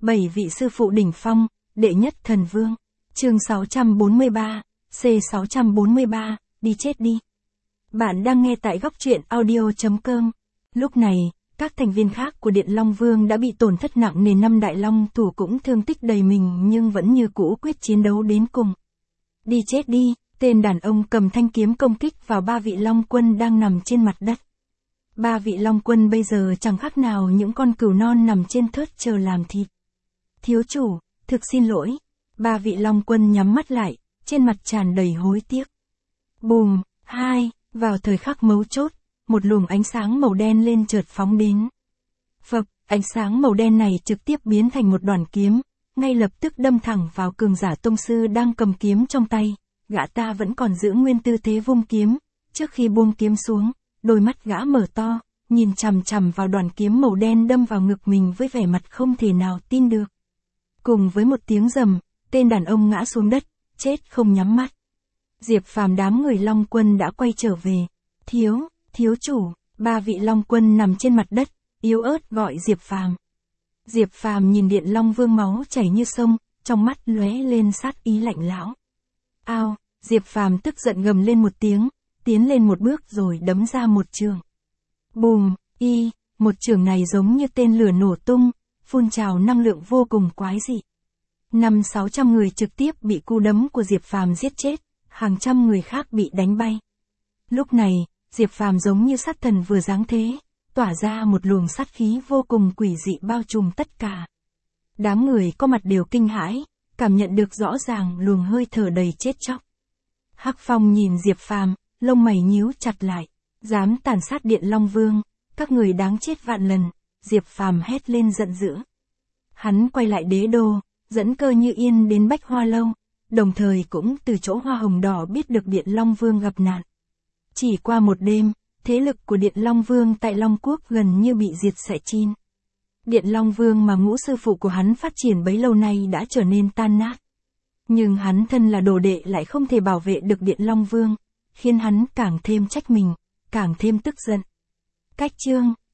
7 vị sư phụ đỉnh phong, đệ nhất thần vương. Chương 643, C643, đi chết đi. Bạn đang nghe tại góc truyện audio.com. Lúc này, các thành viên khác của Điện Long Vương đã bị tổn thất nặng nề, 5 đại long thủ cũng thương tích đầy mình nhưng vẫn như cũ quyết chiến đấu đến cùng. Đi chết đi, tên đàn ông cầm thanh kiếm công kích vào 3 vị long quân đang nằm trên mặt đất. 3 vị long quân bây giờ chẳng khác nào những con cừu non nằm trên thớt chờ làm thịt. Thiếu chủ, thực xin lỗi. 3 vị long quân nhắm mắt lại, trên mặt tràn đầy hối tiếc. Bùm, vào thời khắc mấu chốt, một luồng ánh sáng màu đen lên chợt phóng đến. Phập, ánh sáng màu đen này trực tiếp biến thành một đoàn kiếm, ngay lập tức đâm thẳng vào cường giả tông sư đang cầm kiếm trong tay. Gã ta vẫn còn giữ nguyên tư thế vung kiếm, trước khi buông kiếm xuống, đôi mắt gã mở to, nhìn chằm chằm vào đoàn kiếm màu đen đâm vào ngực mình với vẻ mặt không thể nào tin được. Cùng với một tiếng rầm, tên đàn ông ngã xuống đất, chết không nhắm mắt. Diệp Phàm đám người long quân đã quay trở về. Thiếu chủ, 3 vị long quân nằm trên mặt đất, yếu ớt gọi Diệp Phàm. Diệp Phàm nhìn Điện Long Vương máu chảy như sông, trong mắt lóe lên sát ý lạnh lẽo. Ao, Diệp Phàm tức giận gầm lên một tiếng, tiến lên một bước rồi đấm ra một trường. Bùm, một trường này giống như tên lửa nổ tung, phun trào năng lượng vô cùng quái dị. 500-600 người trực tiếp bị cú đấm của Diệp Phàm giết chết, hàng trăm người khác bị đánh bay. Lúc này, Diệp Phàm giống như sát thần vừa giáng thế, tỏa ra một luồng sát khí vô cùng quỷ dị bao trùm tất cả. Đám người có mặt đều kinh hãi, cảm nhận được rõ ràng luồng hơi thở đầy chết chóc. Hắc Phong nhìn Diệp Phàm, lông mày nhíu chặt lại, dám tàn sát Điện Long Vương, các người đáng chết vạn lần. Diệp Phàm hét lên giận dữ. Hắn quay lại đế đô, dẫn Cơ Như Yên đến Bách Hoa Lâu, đồng thời cũng từ chỗ Hoa Hồng Đỏ biết được Điện Long Vương gặp nạn. Chỉ qua một đêm, thế lực của Điện Long Vương tại Long Quốc gần như bị diệt sạch chin. Điện Long Vương mà ngũ sư phụ của hắn phát triển bấy lâu nay đã trở nên tan nát. Nhưng hắn thân là đồ đệ lại không thể bảo vệ được Điện Long Vương, khiến hắn càng thêm trách mình, càng thêm tức giận. Cách chương